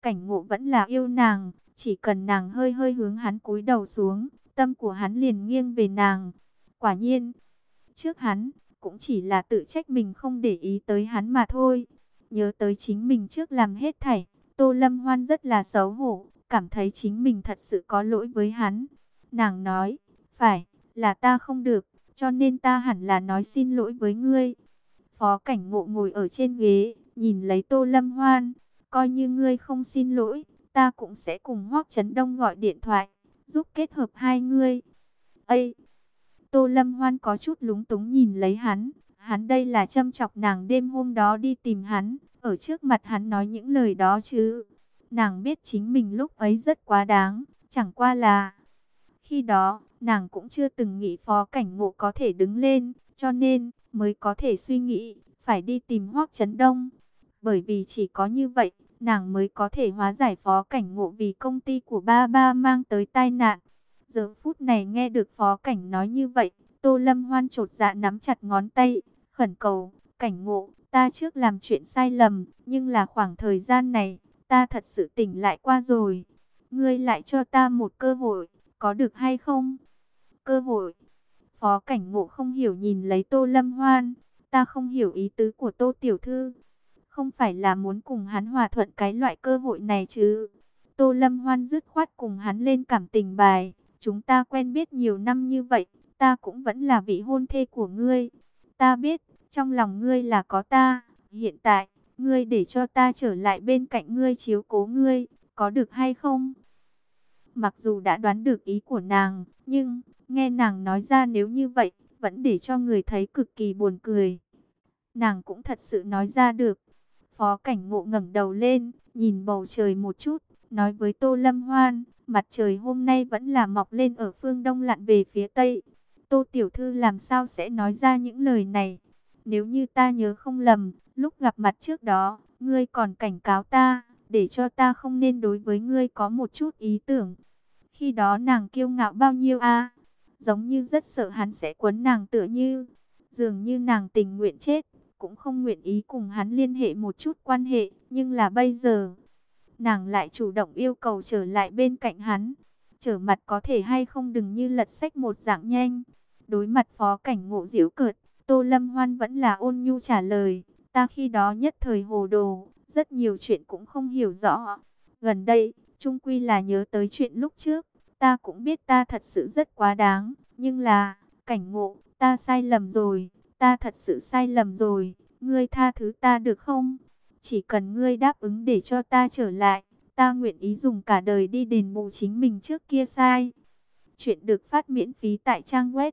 Cảnh Ngộ vẫn là yêu nàng, chỉ cần nàng hơi hơi hướng hắn cúi đầu xuống, tâm của hắn liền nghiêng về nàng. Quả nhiên, trước hắn cũng chỉ là tự trách mình không để ý tới hắn mà thôi. Nhớ tới chính mình trước làm hết thảy, Tô Lâm Hoan rất là xấu hổ, cảm thấy chính mình thật sự có lỗi với hắn. Nàng nói, phải, là ta không được, cho nên ta hẳn là nói xin lỗi với ngươi. Phó Cảnh Ngộ ngồi ở trên ghế, nhìn lấy Tô Lâm Hoan, coi như ngươi không xin lỗi, ta cũng sẽ cùng Hoắc Chấn Đông gọi điện thoại, giúp kết hợp hai ngươi. Ây! Tô Lâm Hoan có chút lúng túng nhìn lấy hắn đây là châm chọc nàng đêm hôm đó đi tìm hắn, ở trước mặt hắn nói những lời đó chứ. Nàng biết chính mình lúc ấy rất quá đáng, chẳng qua là khi đó, nàng cũng chưa từng nghĩ Phó Cảnh Ngộ có thể đứng lên, cho nên mới có thể suy nghĩ phải đi tìm Hoắc Chấn Đông. Bởi vì chỉ có như vậy, nàng mới có thể hóa giải Phó Cảnh Ngộ vì công ty của ba ba mang tới tai nạn. Giờ phút này nghe được Phó Cảnh nói như vậy, Tô Lâm Hoan chột dạ nắm chặt ngón tay, khẩn cầu, Cảnh Ngộ, ta trước làm chuyện sai lầm, nhưng là khoảng thời gian này, ta thật sự tỉnh lại qua rồi. Ngươi lại cho ta một cơ hội, có được hay không? Cơ hội? Phó Cảnh Ngộ không hiểu nhìn lấy Tô Lâm Hoan, ta không hiểu ý tứ của Tô Tiểu Thư. Không phải là muốn cùng hắn hòa thuận cái loại cơ hội này chứ? Tô Lâm Hoan dứt khoát cùng hắn lên cảm tình bài. Chúng ta quen biết nhiều năm như vậy, ta cũng vẫn là vị hôn thê của ngươi. Ta biết, trong lòng ngươi là có ta. Hiện tại, ngươi để cho ta trở lại bên cạnh ngươi chiếu cố ngươi, có được hay không? Mặc dù đã đoán được ý của nàng, nhưng nghe nàng nói ra nếu như vậy, vẫn để cho người thấy cực kỳ buồn cười. Nàng cũng thật sự nói ra được. Phó Cảnh Ngộ ngẩng đầu lên, nhìn bầu trời một chút, nói với Tô Lâm Hoan, mặt trời hôm nay vẫn là mọc lên ở phương đông lặn về phía tây. Tô Tiểu Thư làm sao sẽ nói ra những lời này? Nếu như ta nhớ không lầm, lúc gặp mặt trước đó, ngươi còn cảnh cáo ta, để cho ta không nên đối với ngươi có một chút ý tưởng. Khi đó nàng kiêu ngạo bao nhiêu a, giống như rất sợ hắn sẽ quấn nàng tựa như, dường như nàng tình nguyện chết, cũng không nguyện ý cùng hắn liên hệ một chút quan hệ, nhưng là bây giờ, nàng lại chủ động yêu cầu trở lại bên cạnh hắn. Trở mặt có thể hay không đừng như lật sách một dạng nhanh. Đối mặt Phó Cảnh Ngộ giễu cợt, Tô Lâm Hoan vẫn là ôn nhu trả lời, ta khi đó nhất thời hồ đồ, rất nhiều chuyện cũng không hiểu rõ. Gần đây, chung quy là nhớ tới chuyện lúc trước, ta cũng biết ta thật sự rất quá đáng, nhưng là, Cảnh Ngộ, ta sai lầm rồi, ta thật sự sai lầm rồi, ngươi tha thứ ta được không? Chỉ cần ngươi đáp ứng để cho ta trở lại, ta nguyện ý dùng cả đời đi đền bù chính mình trước kia sai. Chuyện được phát miễn phí tại trang web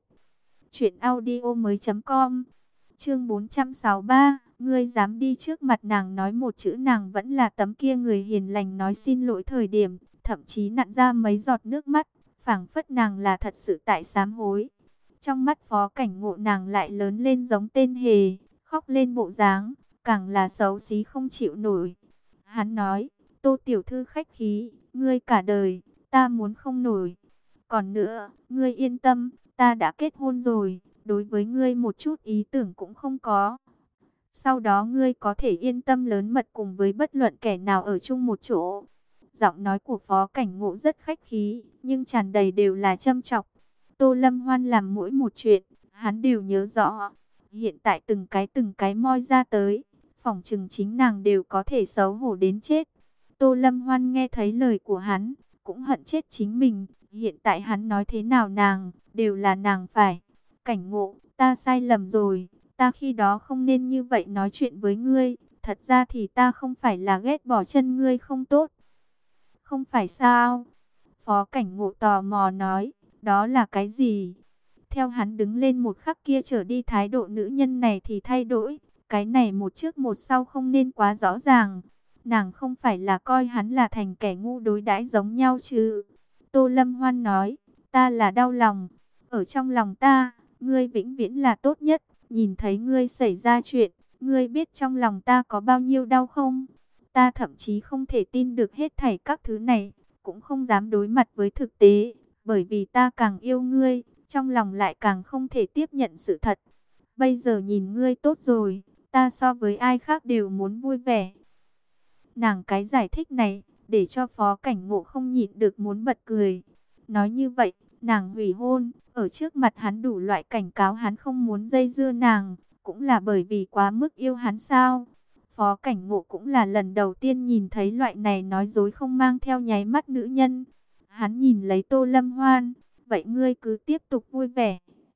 truyệnaudiomoi.com. Chương 463, ngươi dám đi trước mặt nàng nói một chữ, nàng vẫn là tấm kia người hiền lành nói xin lỗi thời điểm, thậm chí nặn ra mấy giọt nước mắt, phảng phất nàng là thật sự tại sám hối. Trong mắt Phó Cảnh Ngộ nàng lại lớn lên giống tên hề, khóc lên bộ dáng, càng là xấu xí không chịu nổi. Hắn nói, Tô Tiểu Thư khách khí, ngươi cả đời, ta muốn không nổi. Còn nữa, ngươi yên tâm, ta đã kết hôn rồi, đối với ngươi một chút ý tưởng cũng không có. Sau đó ngươi có thể yên tâm lớn mật cùng với bất luận kẻ nào ở chung một chỗ. Giọng nói của Phó Cảnh Ngộ rất khách khí, nhưng tràn đầy đều là châm chọc. Tô Lâm Hoan làm mỗi một chuyện, hắn đều nhớ rõ. Hiện tại từng cái moi ra tới, phỏng chừng chính nàng đều có thể xấu hổ đến chết. Tô Lâm Hoan nghe thấy lời của hắn, cũng hận chết chính mình. Hiện tại hắn nói thế nào nàng, đều là nàng phải. Cảnh Ngộ, ta sai lầm rồi, ta khi đó không nên như vậy nói chuyện với ngươi. Thật ra thì ta không phải là ghét bỏ chân ngươi không tốt. Không phải sao? Phó Cảnh Ngộ tò mò nói, đó là cái gì? Theo hắn đứng lên một khắc kia trở đi, thái độ nữ nhân này thì thay đổi. Cái này một trước một sau không nên quá rõ ràng. Nàng không phải là coi hắn là thành kẻ ngu đối đãi giống nhau chứ? Tô Lâm Hoan nói, ta là đau lòng. Ở trong lòng ta, ngươi vĩnh viễn là tốt nhất. Nhìn thấy ngươi xảy ra chuyện, ngươi biết trong lòng ta có bao nhiêu đau không? Ta thậm chí không thể tin được hết thảy các thứ này, cũng không dám đối mặt với thực tế. Bởi vì ta càng yêu ngươi, trong lòng lại càng không thể tiếp nhận sự thật. Bây giờ nhìn ngươi tốt rồi, ta so với ai khác đều muốn vui vẻ. Nàng cái giải thích này, để cho Phó Cảnh Ngộ không nhịn được muốn bật cười. Nói như vậy, nàng hủy hôn, ở trước mặt hắn đủ loại cảnh cáo hắn không muốn dây dưa nàng, cũng là bởi vì quá mức yêu hắn sao? Phó Cảnh Ngộ cũng là lần đầu tiên nhìn thấy loại này nói dối không mang theo nháy mắt nữ nhân. Hắn nhìn lấy Tô Lâm Hoan, vậy ngươi cứ tiếp tục vui vẻ.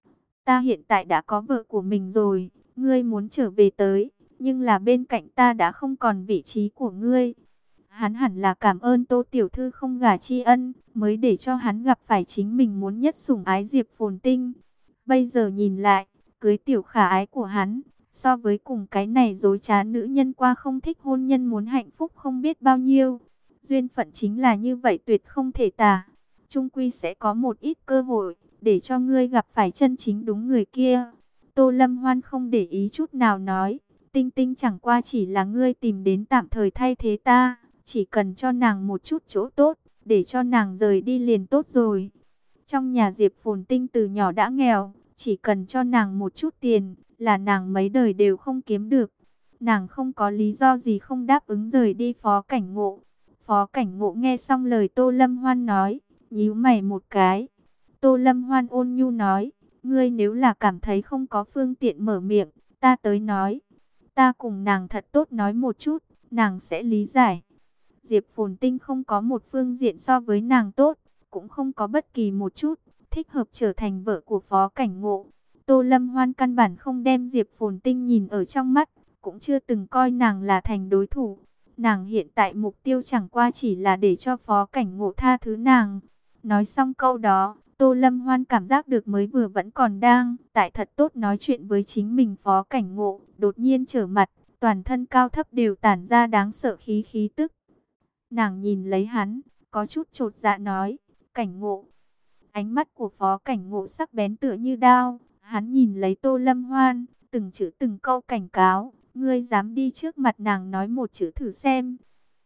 Ta hiện tại đã có vợ của mình rồi, ngươi muốn trở về tới, nhưng là bên cạnh ta đã không còn vị trí của ngươi. Hắn hẳn là cảm ơn Tô Tiểu Thư không gả tri ân, mới để cho hắn gặp phải chính mình muốn nhất sủng ái Diệp Phồn Tinh. Bây giờ nhìn lại, cưới tiểu khả ái của hắn, so với cùng cái này dối trá nữ nhân qua không thích hôn nhân muốn hạnh phúc không biết bao nhiêu. Duyên phận chính là như vậy tuyệt không thể tả. Chung quy sẽ có một ít cơ hội, để cho ngươi gặp phải chân chính đúng người kia. Tô Lâm Hoan không để ý chút nào nói, Tinh Tinh chẳng qua chỉ là ngươi tìm đến tạm thời thay thế ta, chỉ cần cho nàng một chút chỗ tốt, để cho nàng rời đi liền tốt rồi. Trong nhà Diệp Phồn Tinh từ nhỏ đã nghèo, chỉ cần cho nàng một chút tiền, là nàng mấy đời đều không kiếm được. Nàng không có lý do gì không đáp ứng rời đi Phó Cảnh Ngộ. Phó Cảnh Ngộ nghe xong lời Tô Lâm Hoan nói, nhíu mày một cái. Tô Lâm Hoan ôn nhu nói, ngươi nếu là cảm thấy không có phương tiện mở miệng, ta tới nói. Ta cùng nàng thật tốt nói một chút, nàng sẽ lý giải. Diệp Phồn Tinh không có một phương diện so với nàng tốt, cũng không có bất kỳ một chút thích hợp trở thành vợ của Phó Cảnh Ngộ. Tô Lâm Hoan căn bản không đem Diệp Phồn Tinh nhìn ở trong mắt, cũng chưa từng coi nàng là thành đối thủ. Nàng hiện tại mục tiêu chẳng qua chỉ là để cho Phó Cảnh Ngộ tha thứ nàng. Nói xong câu đó, Tô Lâm Hoan cảm giác được mới vừa vẫn còn đang tại thật tốt nói chuyện với chính mình Phó Cảnh Ngộ, đột nhiên trở mặt, toàn thân cao thấp đều tản ra đáng sợ khí khí tức. Nàng nhìn lấy hắn, có chút chột dạ nói, Cảnh Ngộ. Ánh mắt của Phó Cảnh Ngộ sắc bén tựa như đao, hắn nhìn lấy Tô Lâm Hoan, từng chữ từng câu cảnh cáo, ngươi dám đi trước mặt nàng nói một chữ thử xem.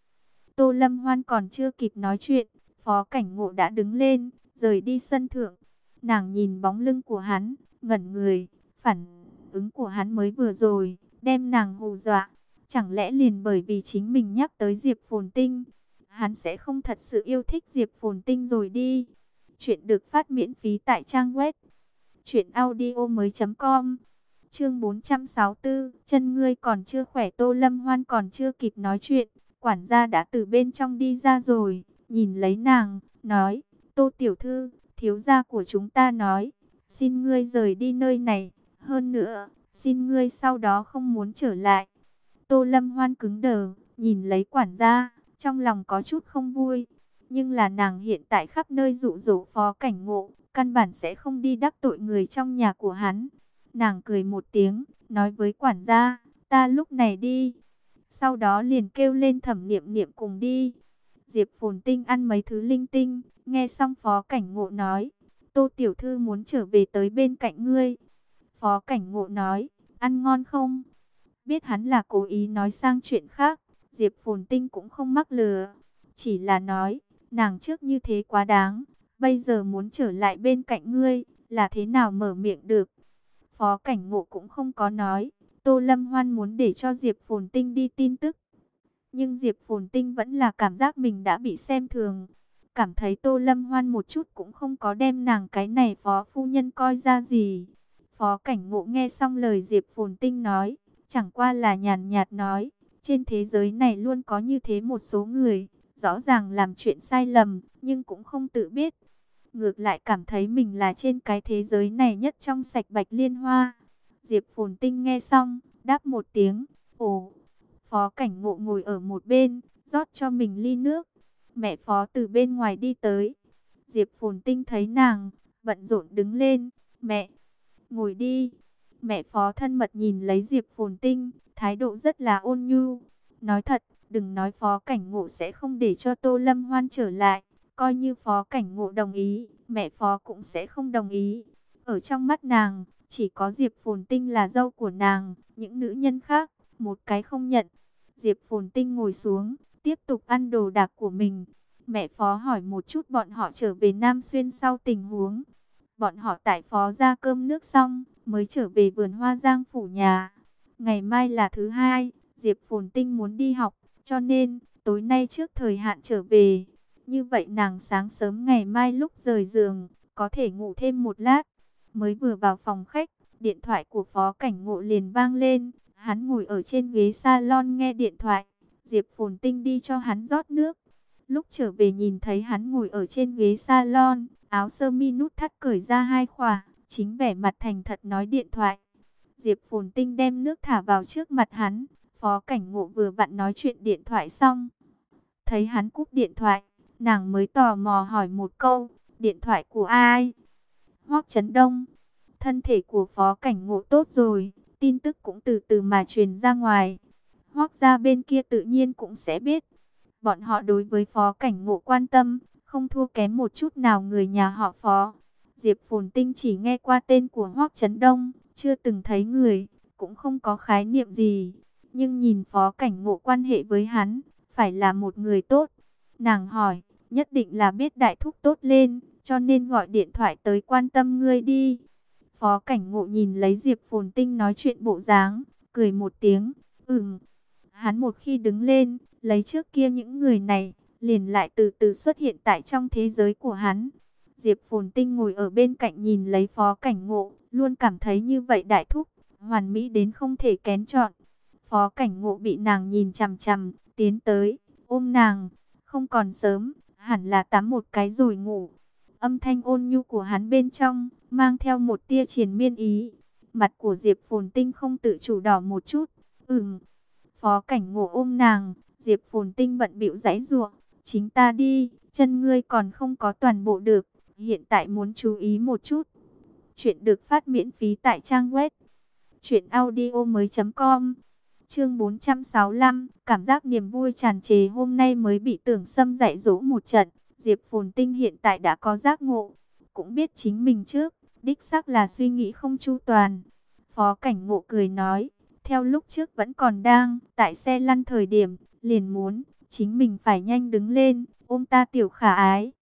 Tô Lâm Hoan còn chưa kịp nói chuyện, Phó Cảnh Ngộ đã đứng lên, rời đi sân thượng. Nàng nhìn bóng lưng của hắn, ngẩn người, phản ứng của hắn mới vừa rồi, đem nàng hù dọa. Chẳng lẽ liền bởi vì chính mình nhắc tới Diệp Phồn Tinh, hắn sẽ không thật sự yêu thích Diệp Phồn Tinh rồi đi. Chuyện được phát miễn phí tại trang web truyệnaudiomoi.com. Chương 464, chân ngươi còn chưa khỏe. Tô Lâm Hoan còn chưa kịp nói chuyện, quản gia đã từ bên trong đi ra rồi, nhìn lấy nàng, nói, Tô Tiểu Thư, thiếu gia của chúng ta nói, xin ngươi rời đi nơi này, hơn nữa, xin ngươi sau đó không muốn trở lại. Tô Lâm Hoan cứng đờ, nhìn lấy quản gia, trong lòng có chút không vui, nhưng là nàng hiện tại khắp nơi dụ dỗ Phó Cảnh Ngộ, căn bản sẽ không đi đắc tội người trong nhà của hắn. Nàng cười một tiếng, nói với quản gia, ta lúc này đi. Sau đó liền kêu lên Thẩm Niệm Niệm cùng đi. Diệp Phồn Tinh ăn mấy thứ linh tinh, nghe xong Phó Cảnh Ngộ nói, Tô Tiểu Thư muốn trở về tới bên cạnh ngươi. Phó Cảnh Ngộ nói, ăn ngon không? Biết hắn là cố ý nói sang chuyện khác, Diệp Phồn Tinh cũng không mắc lừa. Chỉ là nói, nàng trước như thế quá đáng, bây giờ muốn trở lại bên cạnh ngươi, là thế nào mở miệng được. Phó Cảnh Ngộ cũng không có nói, Tô Lâm Hoan muốn để cho Diệp Phồn Tinh đi tin tức. Nhưng Diệp Phồn Tinh vẫn là cảm giác mình đã bị xem thường. Cảm thấy Tô Lâm Hoan một chút cũng không có đem nàng cái này Phó Phu Nhân coi ra gì. Phó Cảnh Ngộ nghe xong lời Diệp Phồn Tinh nói, chẳng qua là nhàn nhạt nói, trên thế giới này luôn có như thế một số người, rõ ràng làm chuyện sai lầm, nhưng cũng không tự biết. Ngược lại cảm thấy mình là trên cái thế giới này nhất trong sạch bạch liên hoa. Diệp Phồn Tinh nghe xong, đáp một tiếng, ồ. Phó Cảnh Ngộ ngồi ở một bên, rót cho mình ly nước. Mẹ Phó từ bên ngoài đi tới. Diệp Phồn Tinh thấy nàng, bận rộn đứng lên, mẹ, ngồi đi. Mẹ Phó thân mật nhìn lấy Diệp Phồn Tinh, thái độ rất là ôn nhu. Nói thật, đừng nói Phó Cảnh Ngộ sẽ không để cho Tô Lâm Hoan trở lại. Coi như Phó Cảnh Ngộ đồng ý, mẹ Phó cũng sẽ không đồng ý. Ở trong mắt nàng, chỉ có Diệp Phồn Tinh là dâu của nàng, những nữ nhân khác, một cái không nhận. Diệp Phồn Tinh ngồi xuống, tiếp tục ăn đồ đạc của mình. Mẹ Phó hỏi một chút bọn họ trở về Nam Xuyên sau tình huống. Bọn họ tại Phó ra cơm nước xong, mới trở về vườn hoa Giang phủ nhà. Ngày mai là thứ hai, Diệp Phồn Tinh muốn đi học, cho nên tối nay trước thời hạn trở về. Như vậy nàng sáng sớm ngày mai lúc rời giường, có thể ngủ thêm một lát. Mới vừa vào phòng khách, điện thoại của Phó Cảnh Ngộ liền vang lên. Hắn ngồi ở trên ghế salon nghe điện thoại. Diệp Phồn Tinh đi cho hắn rót nước. Lúc trở về nhìn thấy hắn ngồi ở trên ghế salon, áo sơ mi nút thắt cởi ra hai khóa, chính vẻ mặt thành thật nói điện thoại. Diệp Phồn Tinh đem nước thả vào trước mặt hắn. Phó Cảnh Ngộ vừa vặn nói chuyện điện thoại xong. Thấy hắn cúp điện thoại, nàng mới tò mò hỏi một câu, điện thoại của ai? Hoắc Chấn Đông. Thân thể của Phó Cảnh Ngộ tốt rồi, tin tức cũng từ từ mà truyền ra ngoài. Hoắc gia bên kia tự nhiên cũng sẽ biết. Bọn họ đối với Phó Cảnh Ngộ quan tâm, không thua kém một chút nào người nhà họ Phó. Diệp Phồn Tinh chỉ nghe qua tên của Hoắc Chấn Đông, chưa từng thấy người, cũng không có khái niệm gì. Nhưng nhìn Phó Cảnh Ngộ quan hệ với hắn, phải là một người tốt. Nàng hỏi, nhất định là biết đại thúc tốt lên, cho nên gọi điện thoại tới quan tâm ngươi đi. Phó Cảnh Ngộ nhìn lấy Diệp Phồn Tinh nói chuyện bộ dáng, cười một tiếng, Hắn một khi đứng lên, lấy trước kia những người này, liền lại từ từ xuất hiện tại trong thế giới của hắn. Diệp Phồn Tinh ngồi ở bên cạnh nhìn lấy Phó Cảnh Ngộ, luôn cảm thấy như vậy đại thúc, hoàn mỹ đến không thể kén chọn. Phó Cảnh Ngộ bị nàng nhìn chằm chằm, tiến tới, ôm nàng, không còn sớm, hẳn là tắm một cái rồi ngủ. Âm thanh ôn nhu của hắn bên trong, mang theo một tia triền miên ý. Mặt của Diệp Phồn Tinh không tự chủ đỏ một chút, Phó Cảnh Ngộ ôm nàng, Diệp Phồn Tinh bận bịu giãy giụa, chính ta đi, chân ngươi còn không có toàn bộ được, hiện tại muốn chú ý một chút. Chuyện được phát miễn phí tại trang web truyệnaudiomoi.com. Chương 465, cảm giác niềm vui tràn trề hôm nay mới bị Tưởng Sâm dạy dỗ một trận, Diệp Phồn Tinh hiện tại đã có giác ngộ, cũng biết chính mình trước, đích xác là suy nghĩ không chu toàn. Phó Cảnh Ngộ cười nói, theo lúc trước vẫn còn đang tại xe lăn thời điểm, liền muốn chính mình phải nhanh đứng lên, ôm ta tiểu khả ái.